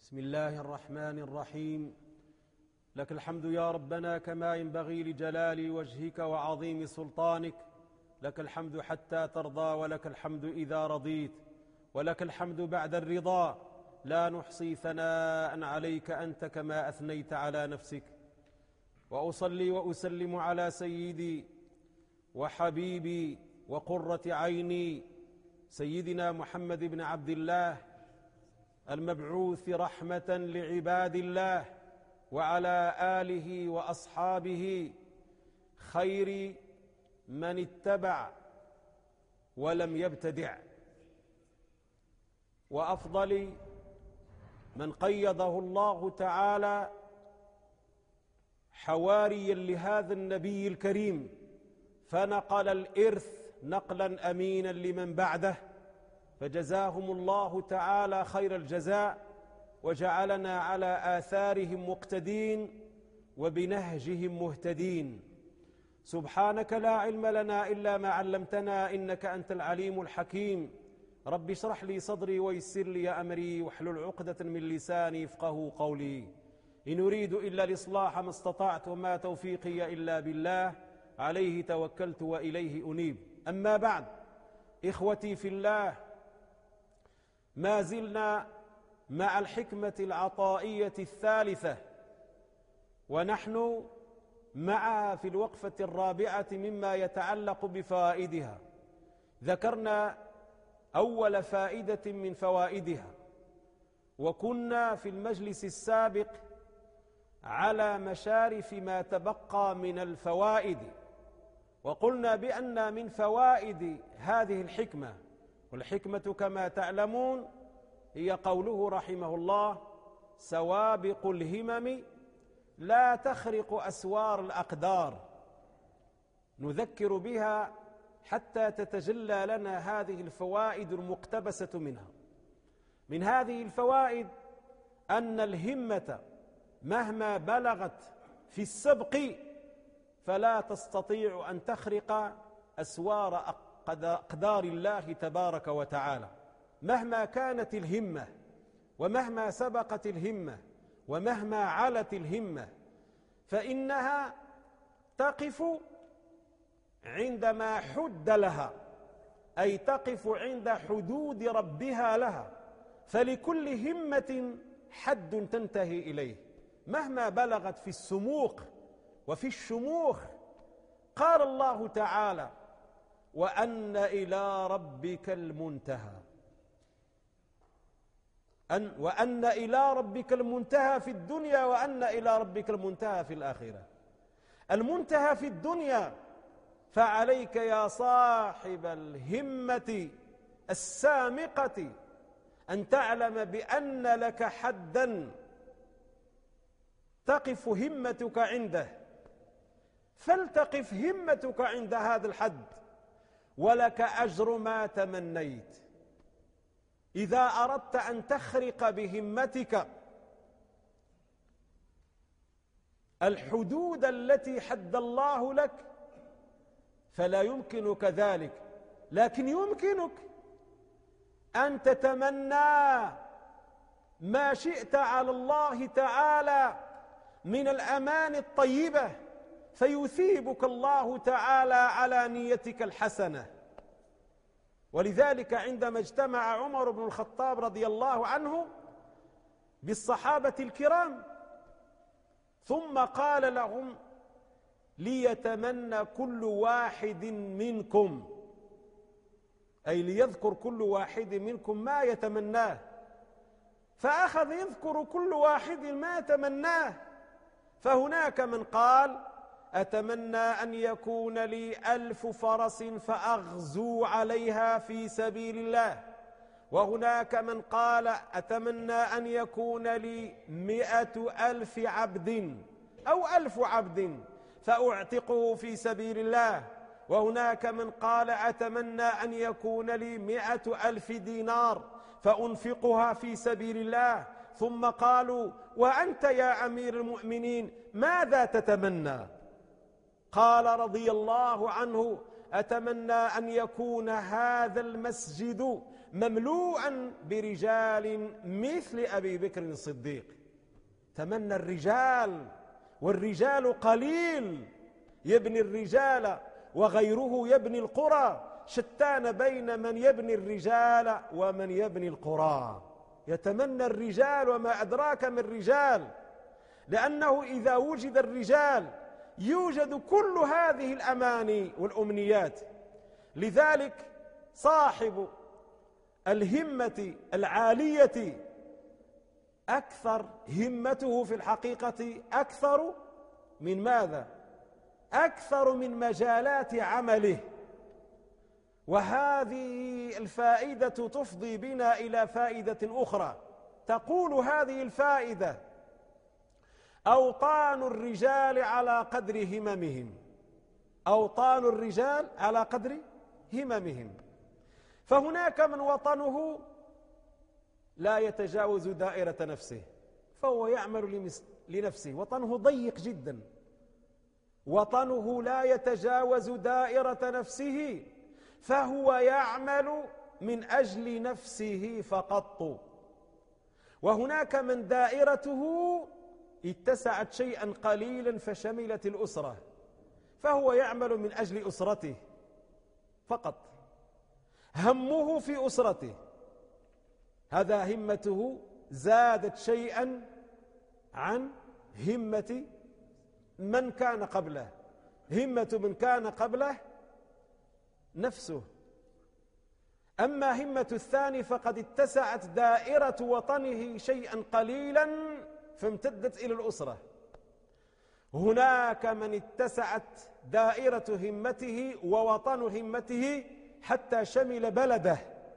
بسم الله الرحمن الرحيم. لك الحمد يا ربنا كما ينبغي لجلال وجهك وعظيم سلطانك. لك الحمد حتى ترضى، ولك الحمد إذا رضيت، ولك الحمد بعد الرضا. لا نحصي ثناء عليك أنت كما أثنيت على نفسك. وأصلي وأسلم على سيدي وحبيبي وقرة عيني سيدنا محمد بن عبد الله المبعوث رحمة لعباد الله، وعلى آله وأصحابه خير من اتبع ولم يبتدع، وأفضل من قيضه الله تعالى حواريا لهذا النبي الكريم، فنقل الإرث نقلا أمينا لمن بعده، فجزاهم الله تعالى خير الجزاء، وجعلنا على آثارهم مقتدين وبنهجهم مهتدين. سبحانك لا علم لنا إلا ما علمتنا، إنك أنت العليم الحكيم. رب اشرح لي صدري ويسر لي أمري واحلل عقدة من لساني يفقهوا قولي. إن أريد إلا الإصلاح ما استطعت، وما توفيقي إلا بالله، عليه توكلت وإليه أنيب. أما بعد، إخوتي في الله، ما زلنا مع الحكمة العطائية الثالثة، ونحن معها في الوقفة الرابعة مما يتعلق بفوائدها. ذكرنا أول فائدة من فوائدها، وكنا في المجلس السابق على مشارف ما تبقى من الفوائد، وقلنا بأن من فوائد هذه الحكمة، والحكمة كما تعلمون هي قوله رحمه الله: سوابق الهمم لا تخرق أسوار الأقدار. نذكر بها حتى تتجلى لنا هذه الفوائد المقتبسة منها. من هذه الفوائد أن الهمة مهما بلغت في السبق فلا تستطيع أن تخرق أسوار أقدار الله تبارك وتعالى. مهما كانت الهمة، ومهما سبقت الهمة، ومهما علت الهمة، فإنها تقف عندما حد لها، أي تقف عند حدود ربها لها. فلكل همة حد تنتهي إليه مهما بلغت في السموق وفي الشموخ. قال الله تعالى: وأن إلى ربك المنتهى. وأن إلى ربك المنتهى في الدنيا، وأن إلى ربك المنتهى في الآخرة. المنتهى في الدنيا، فعليك يا صاحب الهمة السامقة أن تعلم بأن لك حدا تقف همتك عنده، فلتقف همتك عند هذا الحد، ولك أجر ما تمنيت. إذا أردت أن تخرق بهمتك الحدود التي حد الله لك فلا يمكنك ذلك، لكن يمكنك أن تتمنى ما شئت على الله تعالى من الأمان الطيبة، فيثيبك الله تعالى على نيتك الحسنة. ولذلك عندما اجتمع عمر بن الخطاب رضي الله عنه بالصحابة الكرام، ثم قال لهم: ليتمنى كل واحد منكم، أي ليذكر كل واحد منكم ما يتمناه. فأخذ يذكر كل واحد ما تمناه، فهناك من قال: أتمنى أن يكون لي 1000 فرس فأغزو عليها في سبيل الله. وهناك من قال: أتمنى أن يكون لي 100,000 عبد أو 1000 عبد فأعتقه في سبيل الله. وهناك من قال: أتمنى أن يكون لي 100,000 دينار فأنفقها في سبيل الله. ثم قالوا: وأنت يا أمير المؤمنين ماذا تتمنى؟ قال رضي الله عنه: أتمنى أن يكون هذا المسجد مملوءا برجال مثل أبي بكر الصديق. تمنى الرجال، والرجال قليل، يبني الرجال وغيره يبني القرى، شتان بين من يبني الرجال ومن يبني القرى. يتمنى الرجال، وما أدراك من الرجال، لأنه إذا وجد الرجال يوجد كل هذه الأماني والأمنيات. لذلك صاحب الهمة العالية أكثر همته في الحقيقة أكثر من ماذا؟ أكثر من مجالات عمله. وهذه الفائدة تفضي بنا إلى فائدة أخرى. تقول هذه الفائدة: أوطان الرجال على قدر هممهم. أوطان الرجال على قدر هممهم. فهناك من وطنه لا يتجاوز دائرة نفسه، فهو يعمل لنفسه، وطنه ضيق جدا، وطنه لا يتجاوز دائرة نفسه، فهو يعمل من أجل نفسه فقط. وهناك من دائرته اتسعت شيئا قليلا فشملت الأسرة، فهو يعمل من أجل أسرته فقط، همه في أسرته، هذا همته زادت شيئا عن همة من كان قبله. همة من كان قبله نفسه، أما همة الثاني فقد اتسعت دائرة وطنه شيئا قليلا فامتدت إلى الأسرة. هناك من اتسعت دائرة همته ووطن همته حتى شمل بلده،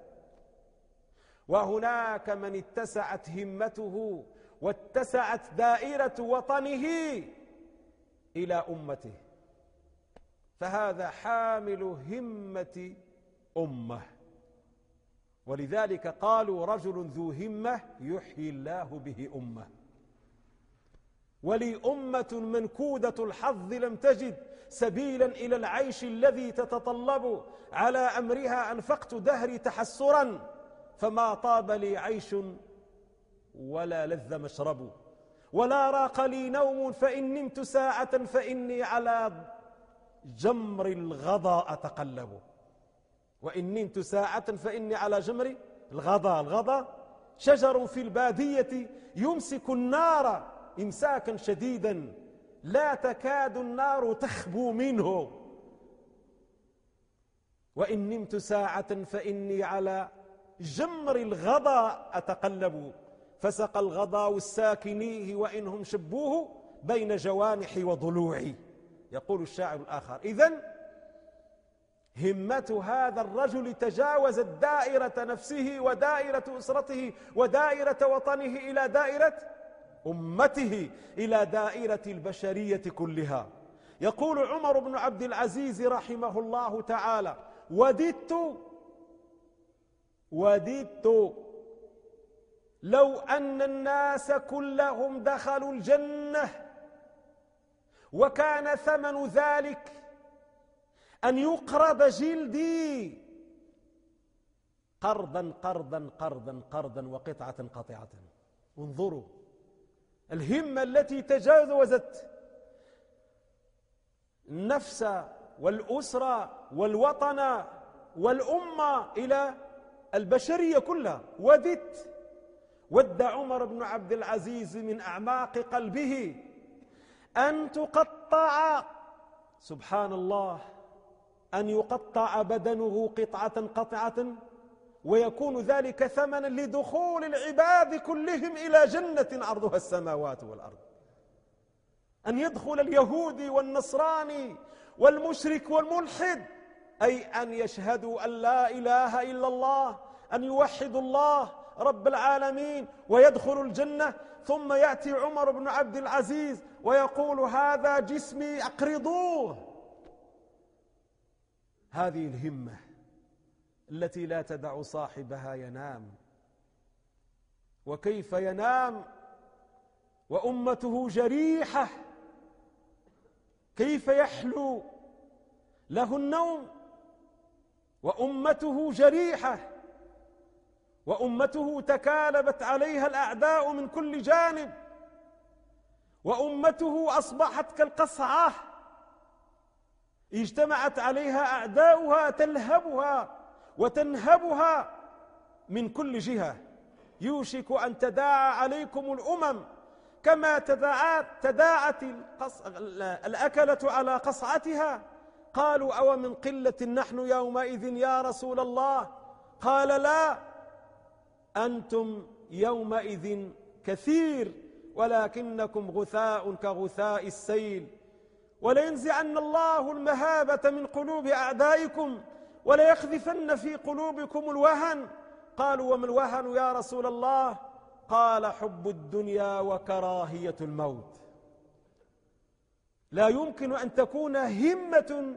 وهناك من اتسعت همته واتسعت دائرة وطنه إلى أمته، فهذا حامل همة أمة. ولذلك قالوا: رجل ذو همة يحيي الله به أمة. ولي أمة منكودة الحظ لم تجد سبيلا إلى العيش الذي تتطلب، على أمرها أنفقت دهري تحسرا، فما طاب لي عيش ولا لذ مشرب، ولا راق لي نوم، فإن نمت ساعة فإني على جمر الغضا أتقلب. وإن نمت ساعة فإني على جمر الغضا. الغضا شجر في البادية يمسك النار إمساكا شديدا، لا تكاد النار تخبو منه. وإن نمت ساعة فإني على جمر الغضا أتقلب، فسق الغضا الساكنيه وإنهم شبوه بين جوانحي وضلوعي. يقول الشاعر الآخر: إذن همة هذا الرجل تجاوزت دائرة نفسه ودائرة أسرته ودائرة وطنه إلى دائرة أمته، إلى دائرة البشرية كلها. يقول عمر بن عبد العزيز رحمه الله تعالى: وددت لو أن الناس كلهم دخلوا الجنة، وكان ثمن ذلك أن يقرض جلدي قرضا قرضا قرضا قرضا وقطعة قطعة. انظروا الهمة التي تجاوزت النفس والأسرة والوطن والأمة إلى البشرية كلها. ود عمر بن عبد العزيز من أعماق قلبه أن تقطع، سبحان الله، أن يقطع بدنه قطعة قطعة، ويكون ذلك ثمنا لدخول العباد كلهم إلى جنة عرضها السماوات والأرض. أن يدخل اليهودي والنصراني والمشرك والملحد، أي أن يشهدوا أن لا إله إلا الله، أن يوحدوا الله رب العالمين ويدخل الجنة. ثم يأتي عمر بن عبد العزيز ويقول: هذا جسمي أقرضوه. هذه الهمة التي لا تدع صاحبها ينام. وكيف ينام وأمته جريحة؟ كيف يحلو له النوم وأمته جريحة، وأمته تكالبت عليها الأعداء من كل جانب، وأمته أصبحت كالقصعة اجتمعت عليها أعداؤها تلهبها وتنهبها من كل جهة. يوشك أن تداعى عليكم الأمم كما تداعت الأكلة على قصعتها. قالوا أو من قلة نحن يومئذ يا رسول الله؟ قال لا، أنتم يومئذ كثير ولكنكم غثاء كغثاء السيل. ولينزعن الله المهابة من قلوب أعدائكم وليقذفن في قلوبكم الوهن. قالوا وما الوهن يا رسول الله؟ قال حب الدنيا وكراهية الموت. لا يمكن أن تكون همة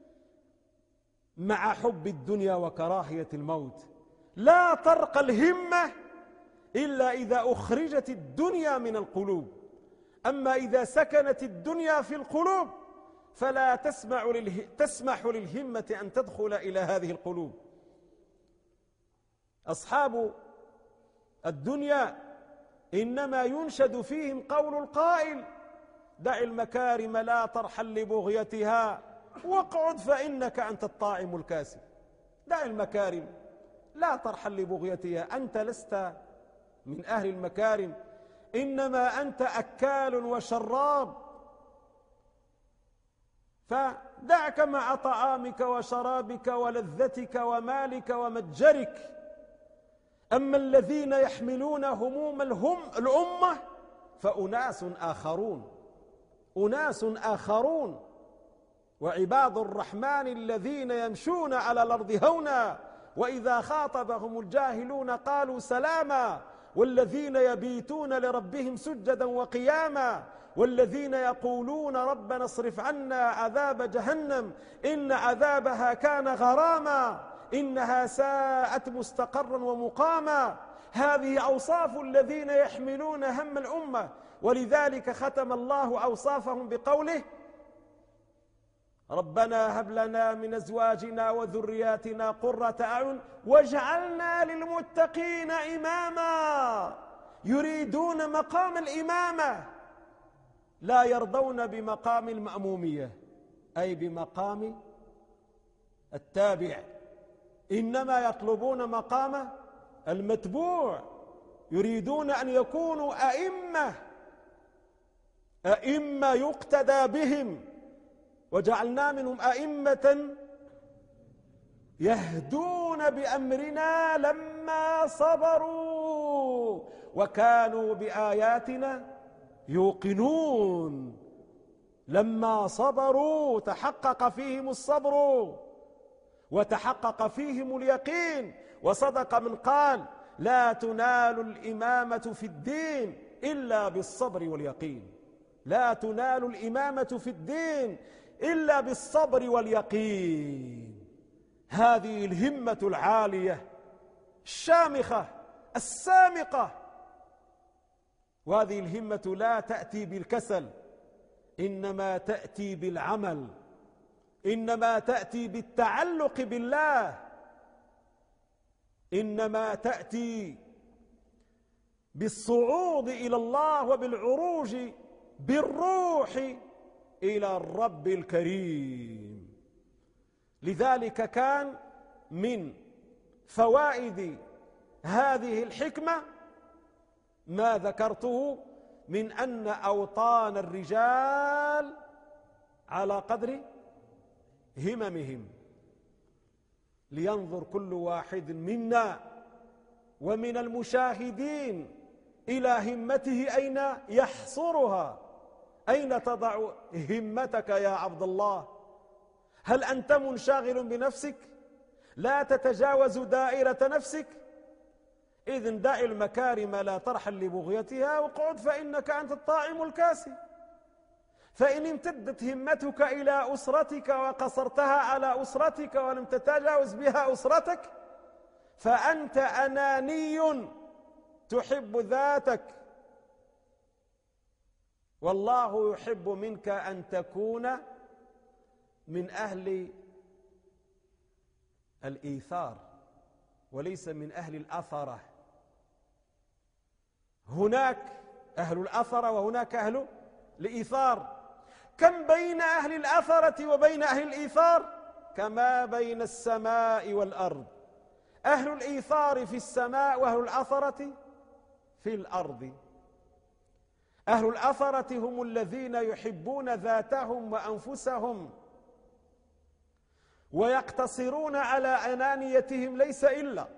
مع حب الدنيا وكراهية الموت. لا ترقى الهمة إلا إذا أخرجت الدنيا من القلوب. أما إذا سكنت الدنيا في القلوب فلا تسمح للهمة أن تدخل إلى هذه القلوب. أصحاب الدنيا إنما ينشد فيهم قول القائل دع المكارم لا ترحل لبغيتها واقعد فإنك أنت الطاعم الكاسي. دع المكارم لا ترحل لبغيتها، أنت لست من أهل المكارم، إنما أنت أكال وشراب، فدعك مع طعامك وشرابك ولذتك ومالك ومتجرك. أما الذين يحملون هموم الأمة فأناس آخرون. وعباد الرحمن الذين يمشون على الأرض هونا وإذا خاطبهم الجاهلون قالوا سلاما. والذين يبيتون لربهم سجدا وقياما، والذين يقولون ربنا اصرف عنا عذاب جهنم إن عذابها كان غراما إنها ساءت مستقرا ومقاما. هذه أوصاف الذين يحملون هم الأمة، ولذلك ختم الله أوصافهم بقوله ربنا هب لنا من أزواجنا وذرياتنا قرة أعين واجعلنا للمتقين إماما. يريدون مقام الإمامة، لا يرضون بمقام المأمومية أي بمقام التابع، إنما يطلبون مقام المتبوع. يريدون أن يكونوا أئمة يقتدى بهم، وجعلنا منهم أئمة يهدون بأمرنا لما صبروا وكانوا بآياتنا يوقنون. لما صبروا تحقق فيهم الصبر وتحقق فيهم اليقين. وصدق من قال لا تنال الإمامة في الدين إلا بالصبر واليقين. لا تنال الإمامة في الدين إلا بالصبر واليقين. هذه الهمة العالية الشامخة السامقة. وهذه الهمة لا تأتي بالكسل، إنما تأتي بالعمل، إنما تأتي بالتعلق بالله، إنما تأتي بالصعود إلى الله وبالعروج بالروح إلى الرب الكريم. لذلك كان من فوائد هذه الحكمة ما ذكرته من أن أوطان الرجال على قدر هممهم، لينظر كل واحد منا ومن المشاهدين إلى همته أين يحصرها. أين تضع همتك يا عبد الله؟ هل أنت منشغل بنفسك لا تتجاوز دائرة نفسك؟ إذن دع المكارم لا ترحل لبغيتها واقعد فإنك أنت الطاعم الكاسي. فإن امتدت همتك إلى أسرتك وقصرتها على أسرتك ولم تتجاوز بها أسرتك فأنت أناني تحب ذاتك، والله يحب منك أن تكون من أهل الإيثار وليس من أهل الأثرة. هناك أهل الأثرة وهناك أهل الإيثار. كم بين أهل الأثرة وبين أهل الإيثار؟ كما بين السماء والأرض. أهل الإيثار في السماء وأهل الأثرة في الأرض. أهل الأثرة هم الذين يحبون ذاتهم وأنفسهم ويقتصرون على أنانيتهم ليس إلا.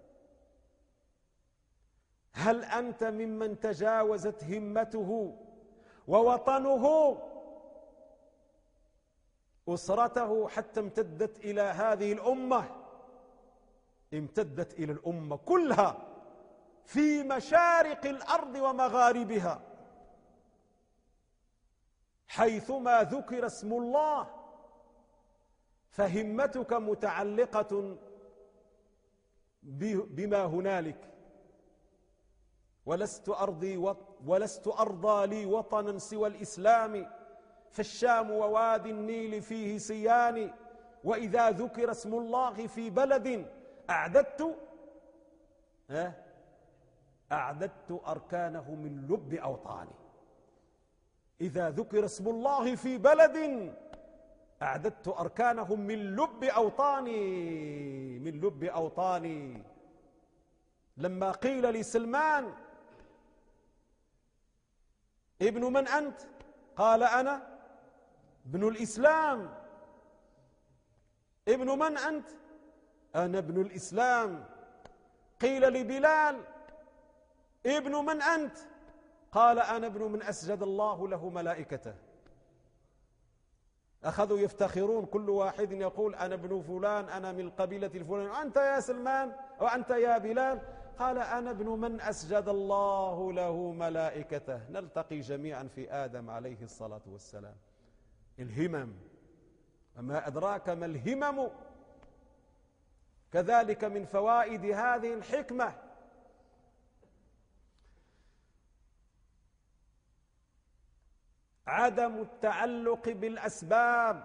هل أنت ممن تجاوزت همته ووطنه أسرته حتى امتدت إلى هذه الأمة؟ امتدت إلى الأمة كلها في مشارق الأرض ومغاربها. حيثما ذكر اسم الله فهمتك متعلقة بما هنالك. ولست أرضى لي وطنا سوى الإسلام، فالشام ووادي النيل فيه سيان. وإذا ذكر اسم الله في بلد أعددت أركانه من لب أوطاني. إذا ذكر اسم الله في بلد أعددت أركانه من لب أوطاني، من لب أوطاني. لما قيل لسلمان ابن من أنت؟ قال أنا ابن الإسلام. ابن من أنت؟ أنا ابن الإسلام. قيل لبلال ابن من أنت؟ قال أنا ابن من أسجد الله له ملائكته. أخذوا يفتخرون، كل واحد يقول أنا ابن فلان، أنا من القبيلة الفلان. وأنت يا سلمان وأنت يا بلال؟ قال أنا ابن من أسجد الله له ملائكته. نلتقي جميعا في آدم عليه الصلاة والسلام. الهمم، وما أدراك ما الهمم. كذلك من فوائد هذه الحكمة عدم التعلق بالأسباب،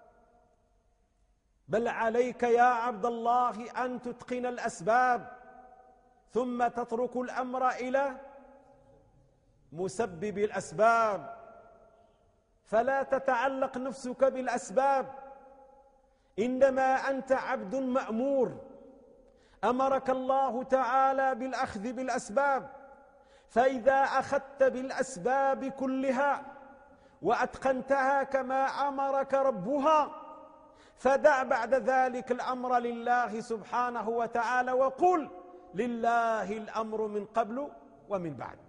بل عليك يا عبد الله أن تتقن الأسباب ثم تترك الأمر إلى مسبب الأسباب. فلا تتعلق نفسك بالأسباب، إنما أنت عبد مأمور. أمرك الله تعالى بالأخذ بالأسباب، فإذا أخذت بالأسباب كلها وأتقنتها كما أمرك ربها، فدع بعد ذلك الأمر لله سبحانه وتعالى، وقل لله الأمر من قبل ومن بعد.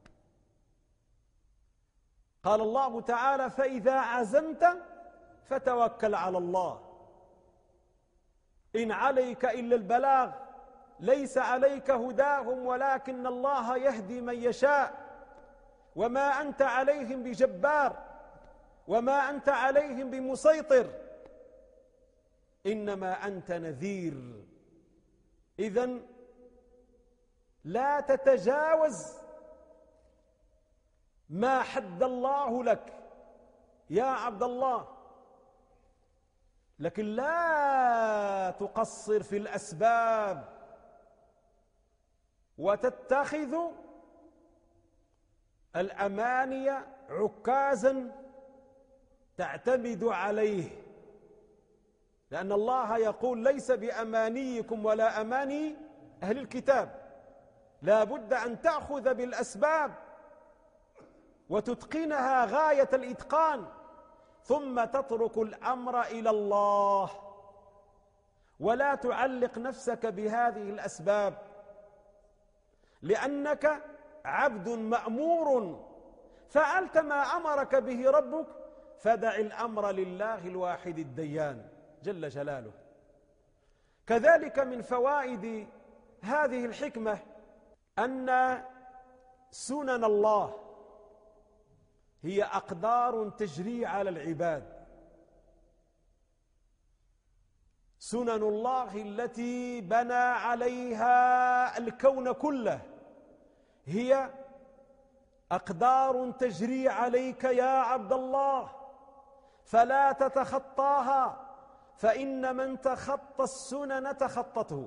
قال الله تعالى فإذا عزمت فتوكل على الله. إن عليك إلا البلاغ، ليس عليك هداهم ولكن الله يهدي من يشاء، وما أنت عليهم بجبار وما أنت عليهم بمسيطر، إنما أنت نذير. إذن لا تتجاوز ما حد الله لك يا عبد الله، لكن لا تقصر في الأسباب وتتخذ الأماني عكازا تعتمد عليه، لأن الله يقول ليس بأمانيكم ولا أماني أهل الكتاب. لا بد أن تأخذ بالأسباب وتتقنها غاية الإتقان، ثم تترك الأمر إلى الله ولا تعلق نفسك بهذه الأسباب، لأنك عبد مأمور. فعلت ما أمرك به ربك، فدع الأمر لله الواحد الديان جل جلاله. كذلك من فوائد هذه الحكمة أن سنن الله هي أقدار تجري على العباد. سنن الله التي بنى عليها الكون كله هي أقدار تجري عليك يا عبد الله، فلا تتخطاها، فإن من تخطى السنن تخطته،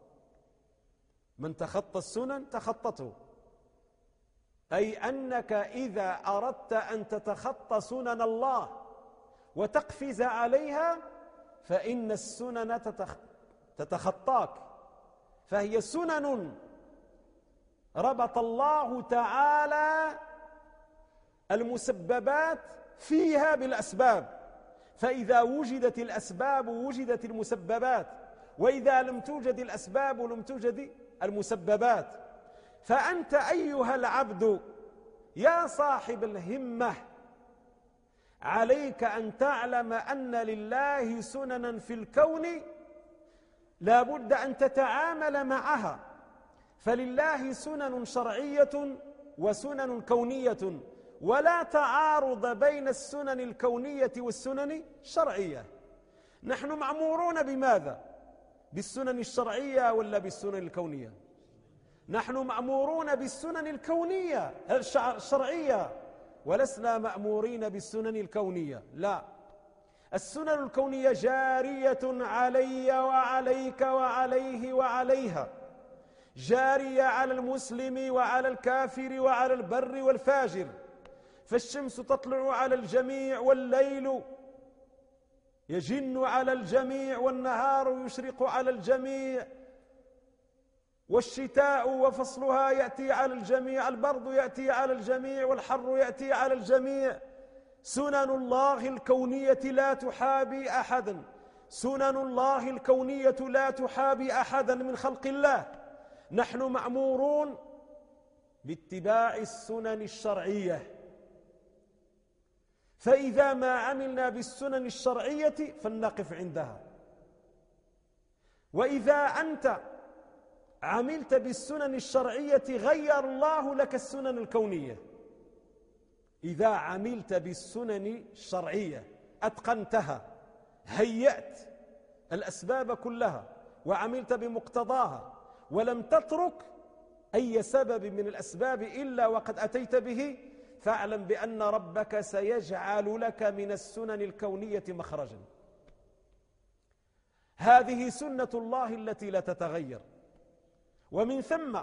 من تخطى السنن تخطته، أي أنك إذا أردت أن تتخطى سنن الله وتقفز عليها فإن السنن تتخطاك، فهي سنن ربط الله تعالى المسببات فيها بالأسباب، فإذا وجدت الأسباب وجدت المسببات، وإذا لم توجد الأسباب لم توجد المسببات. فأنت أيها العبد يا صاحب الهمة عليك أن تعلم أن لله سننا في الكون لا بد أن تتعامل معها، فلله سنن شرعية وسنن كونية، ولا تعارض بين السنن الكونية والسنن الشرعية. نحن مأمورون بماذا؟ بالسنن الشرعية ولا بالسنن الكونية؟ نحن مأمورون بالسنن الكونية الشرعية، ولسنا مأمورين بالسنن الكونية، لا. السنن الكونية جارية علي وعليك وعليه وعليها، جارية على المسلم وعلى الكافر وعلى البر والفاجر، فالشمس تطلع على الجميع والليل يجن على الجميع والنهار يشرق على الجميع، والشتاء وفصلها يأتي على الجميع، البرد يأتي على الجميع والحر يأتي على الجميع. سنن الله الكونية لا تحابي أحدا، سنن الله الكونية لا تحابي أحدا من خلق الله. نحن مأمورون باتباع السنن الشرعية، فإذا ما عملنا بالسنن الشرعية فلنقف عندها، وإذا أنت عملت بالسنن الشرعية غير الله لك السنن الكونية. إذا عملت بالسنن الشرعية أتقنتها، هيأت الأسباب كلها وعملت بمقتضاها، ولم تترك أي سبب من الأسباب إلا وقد أتيت به، فاعلم بأن ربك سيجعل لك من السنن الكونية مخرجا. هذه سنة الله التي لا تتغير. ومن ثم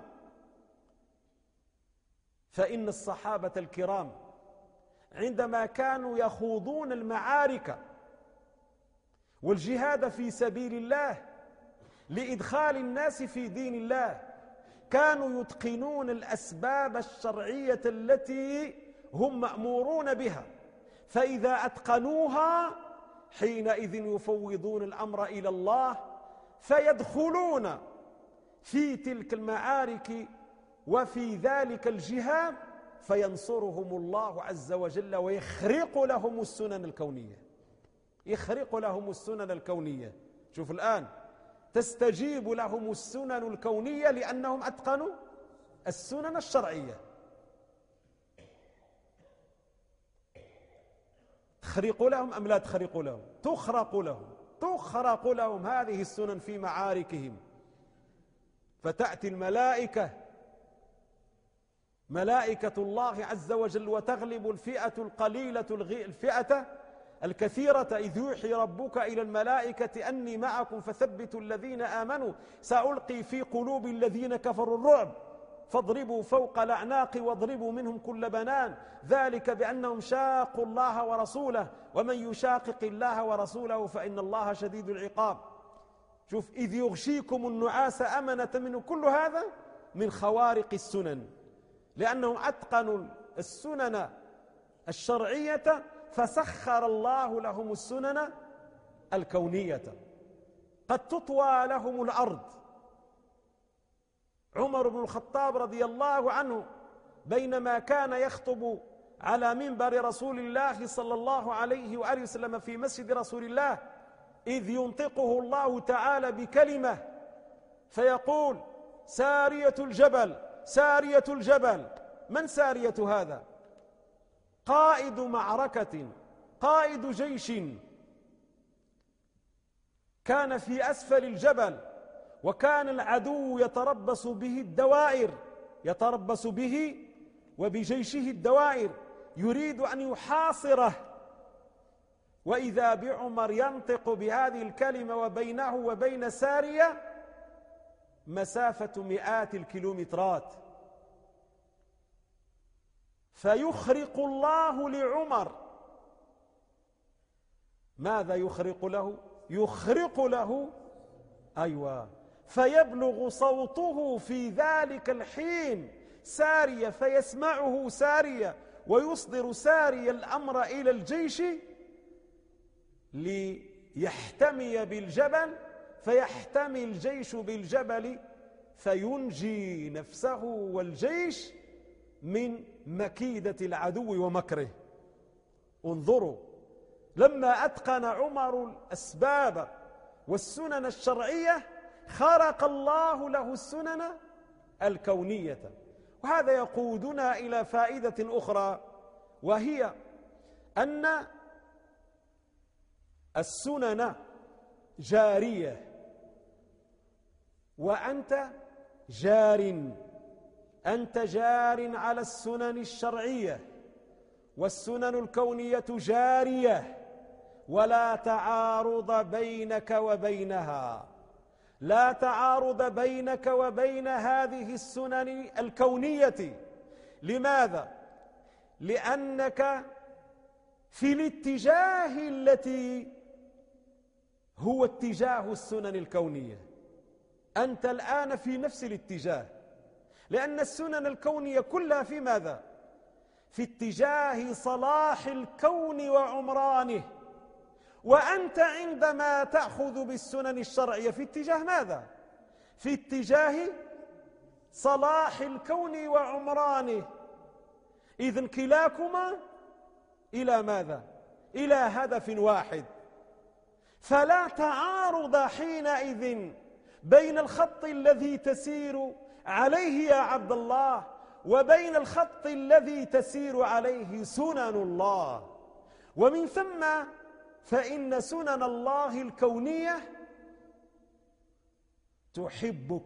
فإن الصحابة الكرام عندما كانوا يخوضون المعارك والجهاد في سبيل الله لإدخال الناس في دين الله كانوا يتقنون الأسباب الشرعية التي هم مأمورون بها، فإذا أتقنوها حينئذ يفوضون الأمر إلى الله فيدخلون في تلك المعارك وفي ذلك الجهاد فينصرهم الله عز وجل ويخرق لهم السنن الكونية، يخرق لهم السنن الكونية. شوف الآن تستجيب لهم السنن الكونية لأنهم أتقنوا السنن الشرعية. تخرق لهم أم لا تخرق لهم؟ تخرق لهم، تخرق لهم هذه السنن في معاركهم. فتأتي الملائكة، ملائكة الله عز وجل، وتغلب الفئة القليلة الفئة الكثيرة، إذ يوحي ربك إلى الملائكة أني معكم فثبتوا الذين آمنوا سألقي في قلوب الذين كفروا الرعب فاضربوا فوق الأعناق واضربوا منهم كل بنان ذلك بأنهم شاقوا الله ورسوله ومن يشاقق الله ورسوله فإن الله شديد العقاب. شوف، إذ يغشيكم النعاس أمنة منه، كل هذا من خوارق السنن، لأنهم أتقنوا السنن الشرعية فسخر الله لهم السنن الكونية. قد تطوى لهم الأرض. عمر بن الخطاب رضي الله عنه بينما كان يخطب على منبر رسول الله صلى الله عليه وآله وسلم في مسجد رسول الله، إذ ينطقه الله تعالى بكلمة فيقول: سارية الجبل، سارية الجبل. من سارية هذا؟ قائد معركة، قائد جيش كان في أسفل الجبل، وكان العدو يتربص به الدوائر، يتربص به وبجيشه الدوائر، يريد أن يحاصره. وإذا بعمر ينطق بهذه الكلمة وبينه وبين سارية مسافة مئات الكيلومترات، فيخرق الله لعمر. ماذا يخرق له؟ يخرق له، أيوة، فيبلغ صوته في ذلك الحين سارية، فيسمعه سارية، ويصدر سارية الأمر إلى الجيش ليحتمي بالجبل، فيحتمي الجيش بالجبل فينجي نفسه والجيش من مكيدة العدو ومكره. انظروا، لما أتقن عمر الأسباب والسنن الشرعية خرق الله له السنن الكونية. وهذا يقودنا إلى فائدة أخرى، وهي أن السنن جارية، وأنت جار، أنت جار على السنن الشرعية، والسنن الكونية جارية، ولا تعارض بينك وبينها، لا تعارض بينك وبين هذه السنن الكونية. لماذا؟ لأنك في الاتجاه التي هو اتجاه السنن الكونية، أنت الآن في نفس الاتجاه، لأن السنن الكونية كلها في ماذا؟ في اتجاه صلاح الكون وعمرانه، وأنت عندما تأخذ بالسنن الشرعية في اتجاه ماذا؟ في اتجاه صلاح الكون وعمرانه. إذن كلاكما إلى ماذا؟ إلى هدف واحد، فلا تعارض حينئذ بين الخط الذي تسير عليه يا عبد الله وبين الخط الذي تسير عليه سنن الله. ومن ثم فإن سنن الله الكونية تحبك،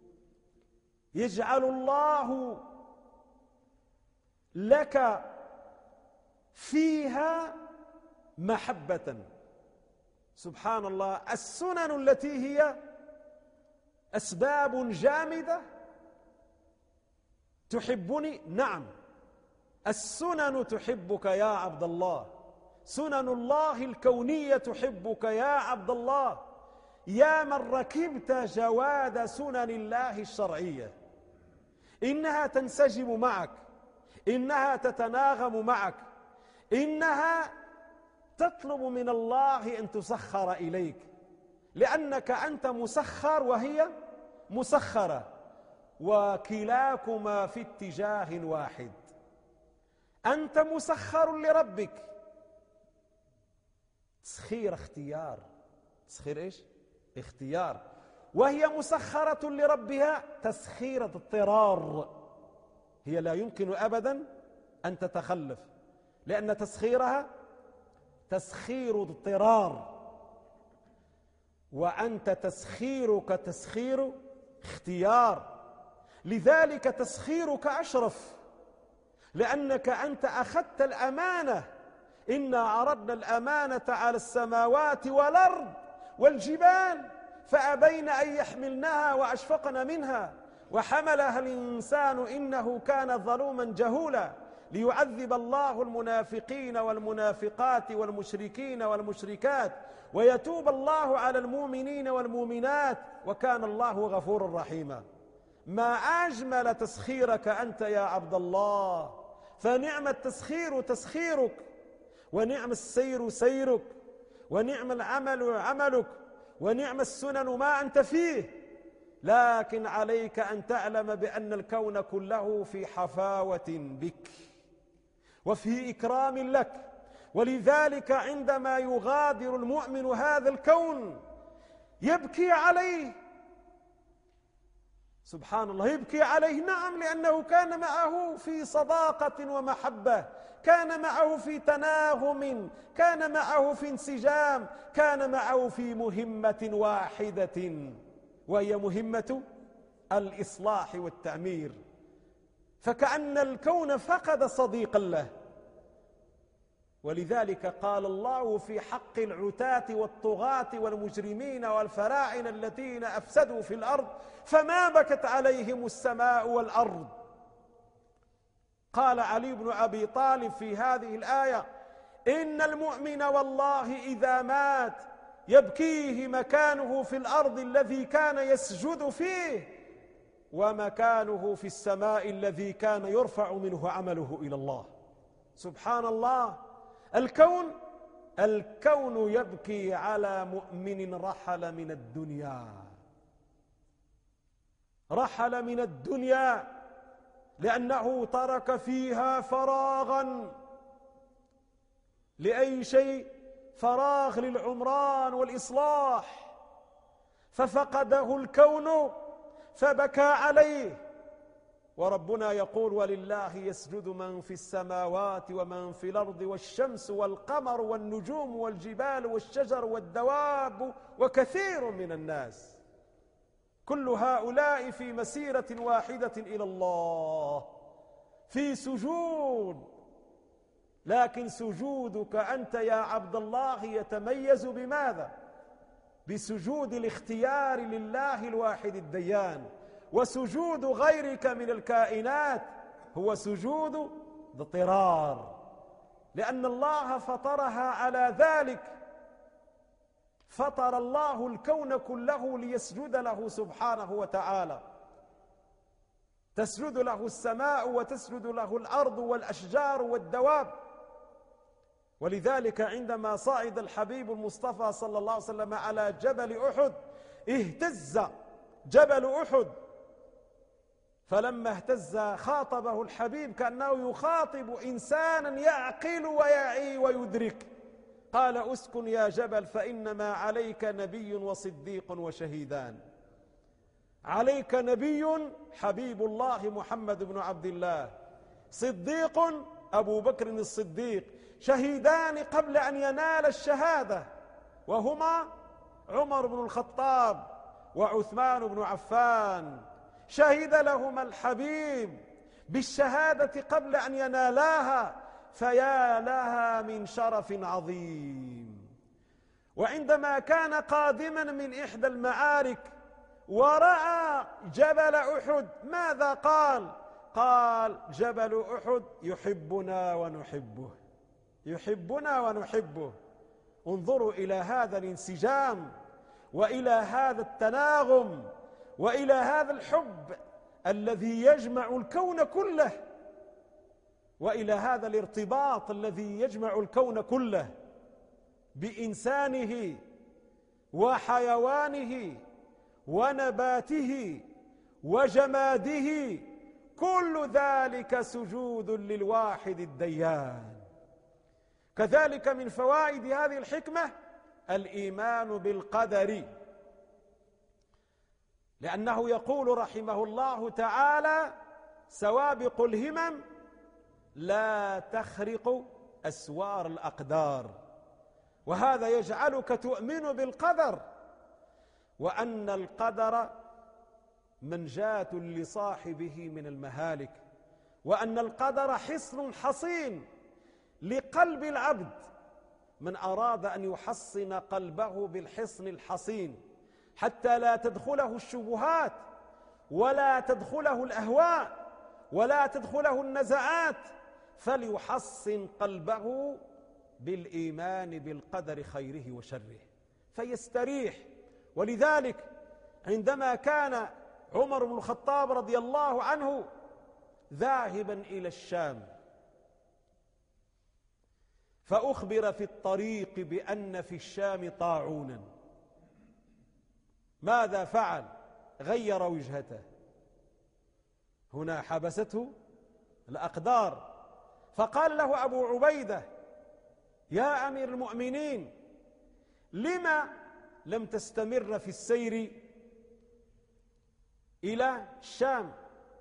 يجعل الله لك فيها محبة. سبحان الله، السنن التي هي أسباب جامدة تحبني، نعم، السنن تحبك يا عبد الله، سنن الله الكونية تحبك يا عبد الله، يا من ركبت جواد سنن الله الشرعية. إنها تنسجم معك، إنها تتناغم معك، إنها تطلب من الله أن تسخر إليك، لأنك أنت مسخر وهي مسخرة، وكلاكما في اتجاه واحد. أنت مسخر لربك، تسخير اختيار، تسخير إيش؟ اختيار، وهي مسخرة لربها تسخير اضطرار، هي لا يمكن أبدا أن تتخلف، لأن تسخيرها تسخير اضطرار، وأنت تسخيرك تسخير اختيار. لذلك تسخيرك أشرف، لأنك أنت أخذت الأمانة. إنا عرضنا الأمانة على السماوات والأرض والجبال فأبين أن يحملنها وأشفقن منها وحملها الإنسان إنه كان ظلوما جهولا، ليعذب الله المنافقين والمنافقات والمشركين والمشركات ويتوب الله على المؤمنين والمؤمنات وكان الله غفورا رحيما. ما أجمل تسخيرك أنت يا عبد الله، فنعم التسخير تسخيرك، ونعم السير سيرك، ونعم العمل عملك، ونعم السنن ما أنت فيه. لكن عليك أن تعلم بأن الكون كله في حفاوة بك وفي إكرام لك، ولذلك عندما يغادر المؤمن هذا الكون يبكي عليه، سبحان الله، يبكي عليه، نعم، لأنه كان معه في صداقة ومحبة، كان معه في تناغم، كان معه في انسجام، كان معه في مهمة واحدة، وهي مهمة الإصلاح والتعمير. فكأن الكون فقد صديقا له، ولذلك قال الله في حق العتاة والطغاة والمجرمين والفراعنة الذين أفسدوا في الأرض فما بكت عليهم السماء والأرض. قال علي بن أبي طالب في هذه الآية: إن المؤمن والله إذا مات يبكيه مكانه في الأرض الذي كان يسجد فيه، ومكانه في السماء الذي كان يرفع منه عمله إلى الله. سبحان الله، الكون يبكي على مؤمن رحل من الدنيا، رحل من الدنيا لأنه ترك فيها فراغا. لأي شيء؟ فراغ للعمران والإصلاح، ففقده الكون فبكى عليه. وربنا يقول: ولله يسجد من في السماوات ومن في الأرض والشمس والقمر والنجوم والجبال والشجر والدواب وكثير من الناس، كل هؤلاء في مسيرة واحدة إلى الله في سجود. لكن سجودك أنت يا عبد الله يتميز بماذا؟ بسجود الاختيار لله الواحد الديان. وسجود غيرك من الكائنات هو سجود اضطرار، لأن الله فطرها على ذلك. فطر الله الكون كله ليسجد له سبحانه وتعالى، تسجد له السماء وتسجد له الأرض والأشجار والدواب. ولذلك عندما صعد الحبيب المصطفى صلى الله عليه وسلم على جبل أحد اهتز جبل أحد، فلما اهتز خاطبه الحبيب كأنه يخاطب إنسانا يعقل ويعي ويدرك. قال: أسكن يا جبل فإنما عليك نبي وصديق وشهيدان. عليك نبي حبيب الله محمد بن عبد الله، صديق أبو بكر الصديق، شهيدان قبل أن ينال الشهادة وهما عمر بن الخطاب وعثمان بن عفان. شهد لهما الحبيب بالشهادة قبل أن ينالاها، فيا لها من شرف عظيم. وعندما كان قادما من إحدى المعارك ورأى جبل أحد ماذا قال؟ قال: جبل أحد يحبنا ونحبه، يحبنا ونحبه. انظروا إلى هذا الانسجام وإلى هذا التناغم وإلى هذا الحب الذي يجمع الكون كله، وإلى هذا الارتباط الذي يجمع الكون كله بإنسانه وحيوانه ونباته وجماده، كل ذلك سجود للواحد الديان. كذلك من فوائد هذه الحكمة الإيمان بالقدر، لأنه يقول رحمه الله تعالى: سوابق الهمم لا تخرق أسوار الأقدار. وهذا يجعلك تؤمن بالقدر، وأن القدر منجاة لصاحبه من المهالك، وأن القدر حصن حصين لقلب العبد. من أراد أن يحصن قلبه بالحصن الحصين حتى لا تدخله الشبهات ولا تدخله الأهواء ولا تدخله النزعات، فليحصن قلبه بالإيمان بالقدر خيره وشره فيستريح. ولذلك عندما كان عمر بن الخطاب رضي الله عنه ذاهبا إلى الشام، فأخبر في الطريق بأن في الشام طاعونا، ماذا فعل؟ غير وجهته. هنا حبسته الأقدار، فقال له أبو عبيدة: يا أمير المؤمنين، لما لم تستمر في السير إلى الشام؟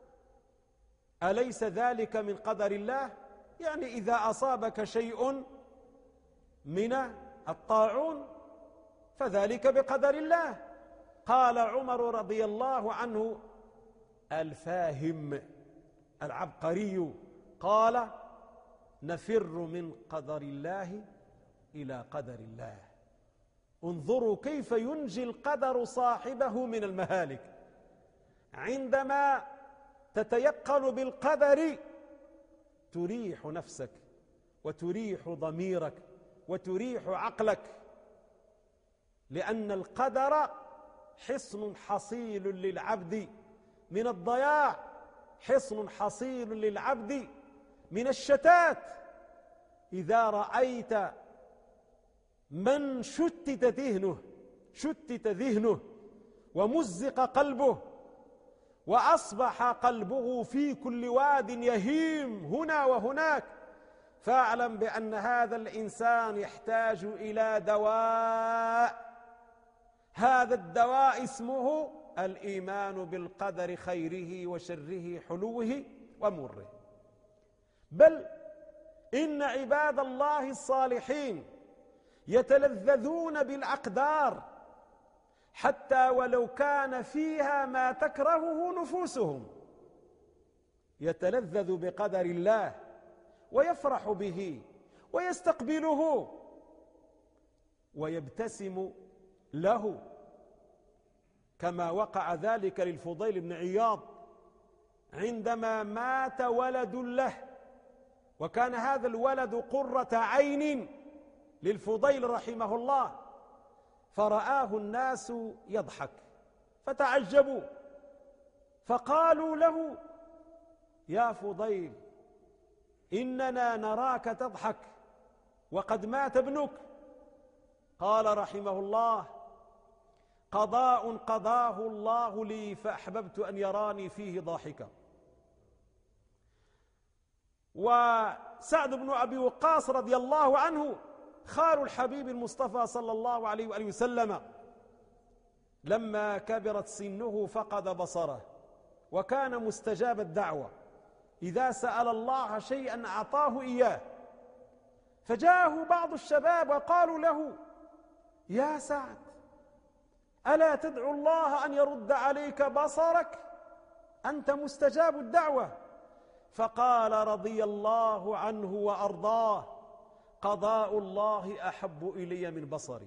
أليس ذلك من قدر الله؟ يعني إذا أصابك شيء من الطاعون فذلك بقدر الله. قال عمر رضي الله عنه الفاهم العبقري، قال: نفر من قدر الله إلى قدر الله. انظروا كيف ينجي القدر صاحبه من المهالك. عندما تتيقن بالقدر تريح نفسك وتريح ضميرك وتريح عقلك، لأن القدر حصن حصيل للعبد من الضياع، حصن حصيل للعبد من الشتات. إذا رأيت من شتت ذهنه ومزق قلبه وأصبح قلبه في كل واد يهيم هنا وهناك، فاعلم بأن هذا الإنسان يحتاج إلى دواء. هذا الدواء اسمه الإيمان بالقدر، خيره وشره، حلوه ومره. بل إن عباد الله الصالحين يتلذذون بالأقدار حتى ولو كان فيها ما تكرهه نفوسهم، يتلذذ بقدر الله ويفرح به ويستقبله ويبتسم له، كما وقع ذلك للفضيل بن عياض عندما مات ولد له، وكان هذا الولد قرة عين للفضيل رحمه الله، فرآه الناس يضحك فتعجبوا، فقالوا له: يا فضيل، إننا نراك تضحك وقد مات ابنك. قال رحمه الله: قضاء قضاه الله لي فأحببت أن يراني فيه ضاحكا. وسعد بن أبي وقاص رضي الله عنه خال الحبيب المصطفى صلى الله عليه وآله وسلم، لما كبرت سنه فقد بصره، وكان مستجاب الدعوة، إذا سأل الله شيئا أعطاه إياه. فجاءه بعض الشباب وقالوا له: يا سعد، ألا تدعو الله أن يرد عليك بصرك؟ أنت مستجاب الدعوة. فقال رضي الله عنه وأرضاه: قضاء الله أحب إلي من بصري،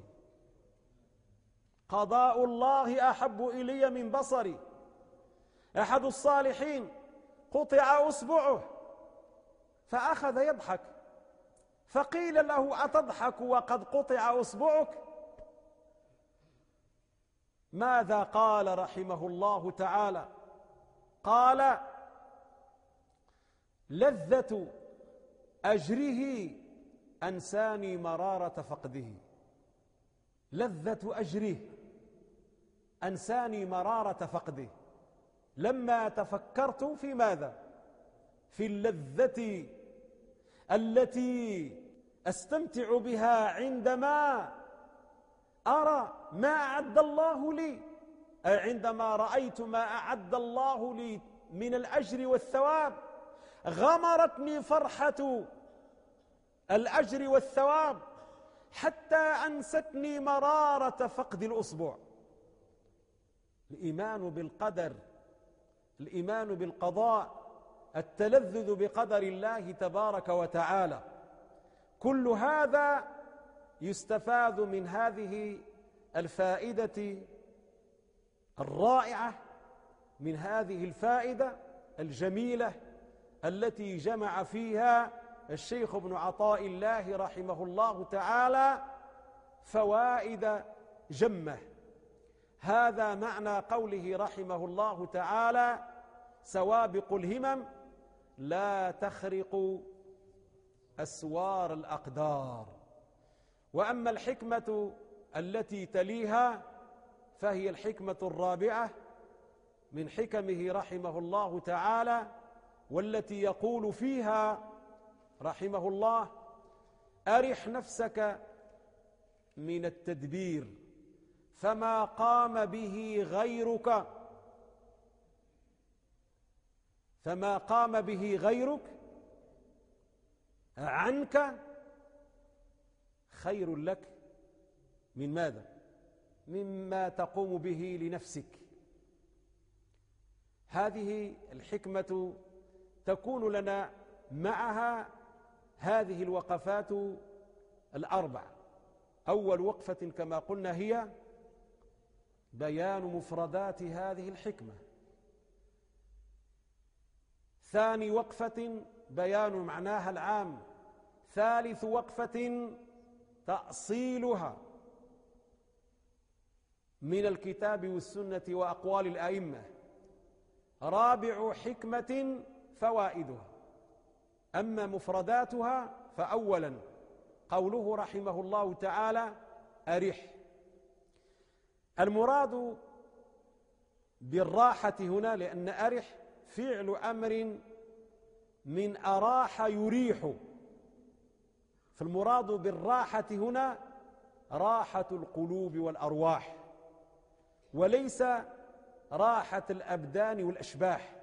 قضاء الله أحب إلي من بصري. أحد الصالحين قطع أصبعه فأخذ يضحك، فقيل له: أتضحك وقد قطع أصبعك؟ ماذا قال رحمه الله تعالى؟ قال: لذة أجره أنساني مرارة فقده. لذة أجره أنساني مرارة فقده. لما تفكرت في ماذا؟ في اللذة التي أستمتع بها عندما أرى ما أعد الله لي، عندما رأيت ما أعد الله لي من الأجر والثواب، غمرتني فرحة الأجر والثواب حتى أنستني مرارة فقد الأصبع. الإيمان بالقدر، الإيمان بالقضاء، التلذذ بقدر الله تبارك وتعالى، كل هذا يستفاد من هذه الفائدة الرائعة، من هذه الفائدة الجميلة التي جمع فيها الشيخ ابن عطاء الله رحمه الله تعالى فوائد جمة. هذا معنى قوله رحمه الله تعالى: سوابق الهمم لا تخرق أسوار الأقدار. وأما الحكمة التي تليها فهي الحكمة الرابعة من حكمه رحمه الله تعالى، والتي يقول فيها رحمه الله: أرح نفسك من التدبير فما قام به غيرك، فما قام به غيرك عنك خير لك من ماذا؟ مما تقوم به لنفسك. هذه الحكمة تكون لنا معها هذه الوقفات الأربع. أول وقفة كما قلنا هي بيان مفردات هذه الحكمة. ثاني وقفة بيان معناها العام. ثالث وقفة تأصيلها من الكتاب والسنة وأقوال الأئمة. رابع حكمة فوائدها. أما مفرداتها فأولا قوله رحمه الله تعالى أرح. المراد بالراحة هنا لأن أرح فعل أمر من أراح يريح، فالمراد بالراحة هنا راحة القلوب والأرواح، وليس راحة الأبدان والأشباح.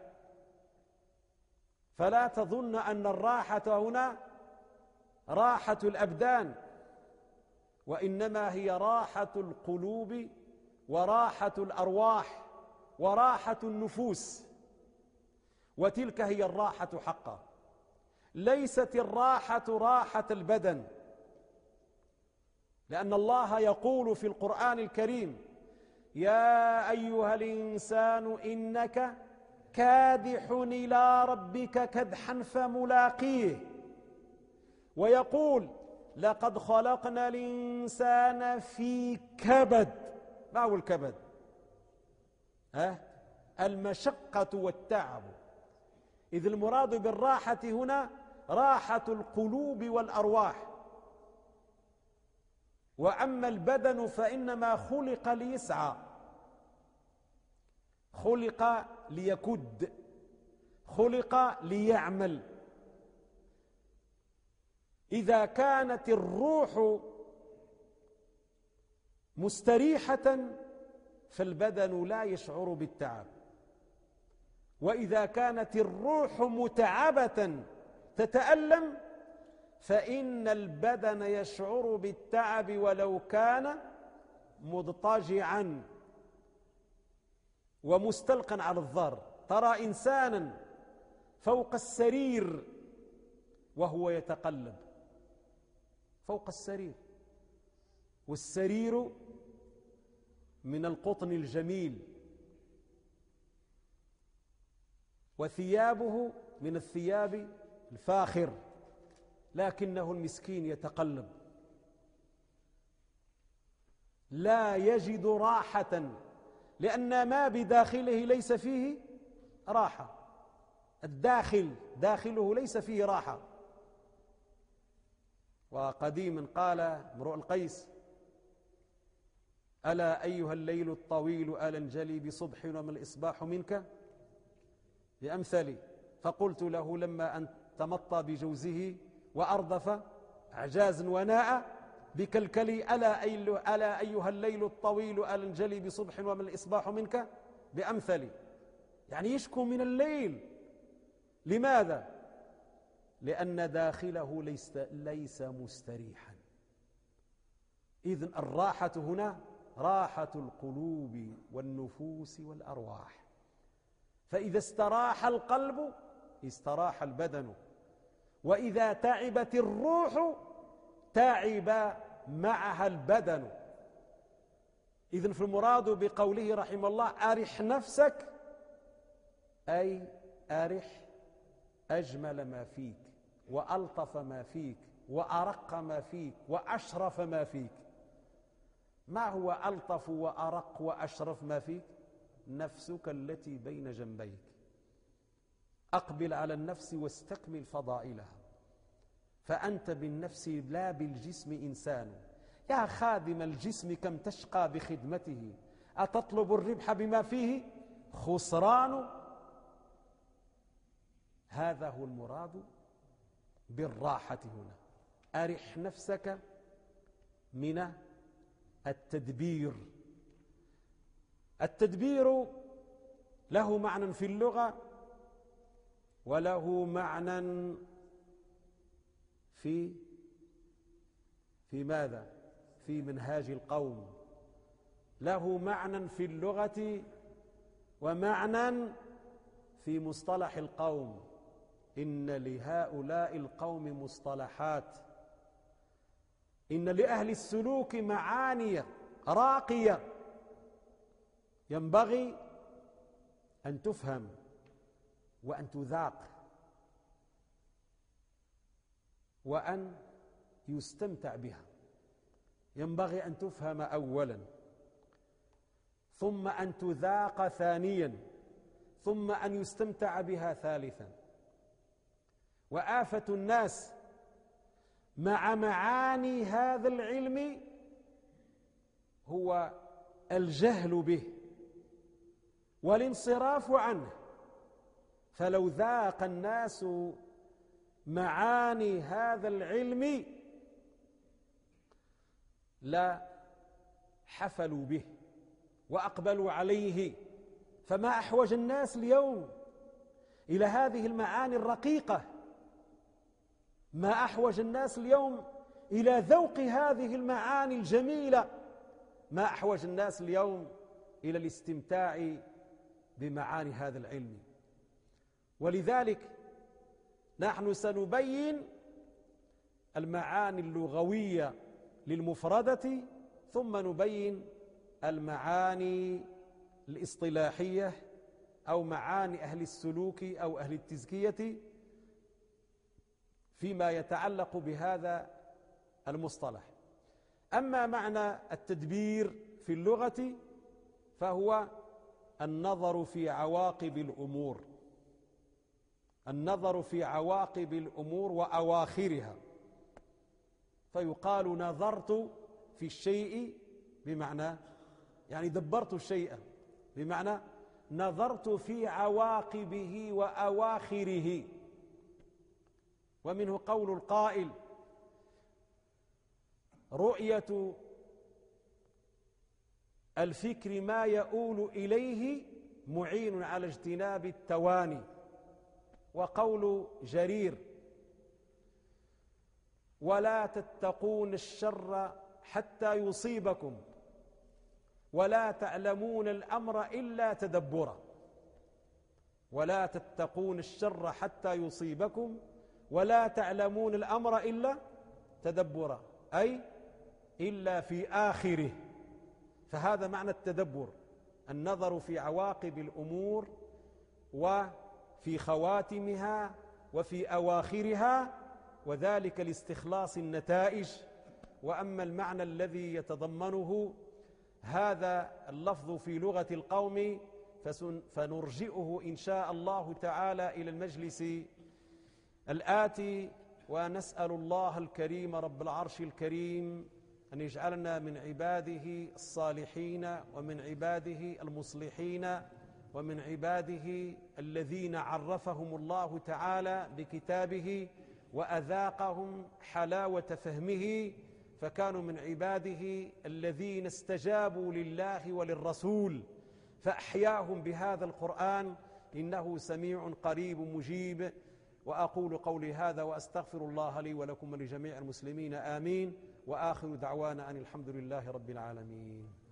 فلا تظن أن الراحة هنا راحة الأبدان، وإنما هي راحة القلوب وراحة الأرواح وراحة النفوس، وتلك هي الراحة حقا. ليست الراحة راحة البدن، لأن الله يقول في القرآن الكريم يا أيها الإنسان إنك كادح إلى ربك كدحا فملاقيه، ويقول لقد خلقنا الإنسان في كبد. ما هو الكبد؟ المشقة والتعب. إذ المراد بالراحة هنا راحة القلوب والأرواح. وأما البدن فإنما خلق ليسعى، خلق ليكد، خلق ليعمل. إذا كانت الروح مستريحة فالبدن لا يشعر بالتعب، وإذا كانت الروح متعبة تتألم فإن البدن يشعر بالتعب ولو كان مضطجعا ومستلقا على الظهر. ترى إنسانا فوق السرير وهو يتقلب فوق السرير، والسرير من القطن الجميل، وثيابه من الثياب الفاخر، لكنه المسكين يتقلب لا يجد راحة، لأن ما بداخله ليس فيه راحة. الداخل داخله ليس فيه راحة. وقديما قال امرؤ القيس ألا أيها الليل الطويل ألا انجلي بصبح وما الإصباح منك بأمثلي. فقلت له لما أن تمطى بجوزه وأردف أعجاز وناء بكلكلي ألا أيها الليل الطويل ألا انجلي بصبح وما الإصباح منك بأمثلي. يعني يشكو من الليل. لماذا؟ لأن داخله ليس مستريحا. إذن الراحة هنا راحة القلوب والنفوس والأرواح. فإذا استراح القلب استراح البدن، وإذا تعبت الروح تعب معها البدن. إذن فالمراد بقوله رحمه الله أرح نفسك، أي أرح أجمل ما فيك وألطف ما فيك وأرق ما فيك وأشرف ما فيك. ما هو ألطف وأرق وأشرف ما فيك؟ نفسك التي بين جنبيك. أقبل على النفس واستكمل فضائلها، فأنت بالنفس لا بالجسم إنسان. يا خادم الجسم كم تشقى بخدمته، أتطلب الربح بما فيه خسران؟ هذا هو المراد بالراحة هنا. أرح نفسك من التدبير. التدبير له معنى في اللغة وله معنى في ماذا؟ في منهاج القوم. له معنى في اللغة ومعنى في مصطلح القوم. إن لهؤلاء القوم مصطلحات، إن لأهل السلوك معاني راقية ينبغي أن تفهم وأن تذاق وأن يستمتع بها. ينبغي أن تفهم أولا، ثم أن تذاق ثانيا، ثم أن يستمتع بها ثالثا. وآفة الناس مع معاني هذا العلم هو الجهل به والانصراف عنه. فلو ذاق الناس معاني هذا العلم لا حفلوا به وأقبلوا عليه. فما أحوج الناس اليوم إلى هذه المعاني الرقيقة، ما أحوج الناس اليوم إلى ذوق هذه المعاني الجميلة، ما أحوج الناس اليوم إلى الاستمتاع بمعاني هذا العلم. ولذلك نحن سنبين المعاني اللغوية للمفردة، ثم نبين المعاني الاصطلاحية أو معاني أهل السلوك أو أهل التزكية فيما يتعلق بهذا المصطلح. أما معنى التدبير في اللغة فهو النظر في عواقب الأمور، النظر في عواقب الأمور وأواخرها. فيقال نظرت في الشيء بمعنى يعني دبرت الشيء، بمعنى نظرت في عواقبه وأواخره. ومنه قول القائل: رؤية الفكر ما يؤول إليه معين على اجتناب التواني. وقول جرير: ولا تتقون الشر حتى يصيبكم ولا تعلمون الأمر إلا تدبرا. ولا تتقون الشر حتى يصيبكم ولا تعلمون الأمر إلا تدبرا، أي إلا في آخره. فهذا معنى التدبر، النظر في عواقب الأمور وفي خواتمها وفي أواخرها، وذلك لاستخلاص النتائج. وأما المعنى الذي يتضمنه هذا اللفظ في لغة القوم فنرجئه إن شاء الله تعالى إلى المجلس الآتي. ونسأل الله الكريم رب العرش الكريم أن يجعلنا من عباده الصالحين ومن عباده المصلحين ومن عباده الذين عرفهم الله تعالى بكتابه وأذاقهم حلاوة فهمه، فكانوا من عباده الذين استجابوا لله وللرسول فأحياهم بهذا القرآن، إنه سميع قريب مجيب. وأقول قولي هذا وأستغفر الله لي ولكم ولجميع المسلمين، آمين. وآخر دعوانا أن الحمد لله رب العالمين.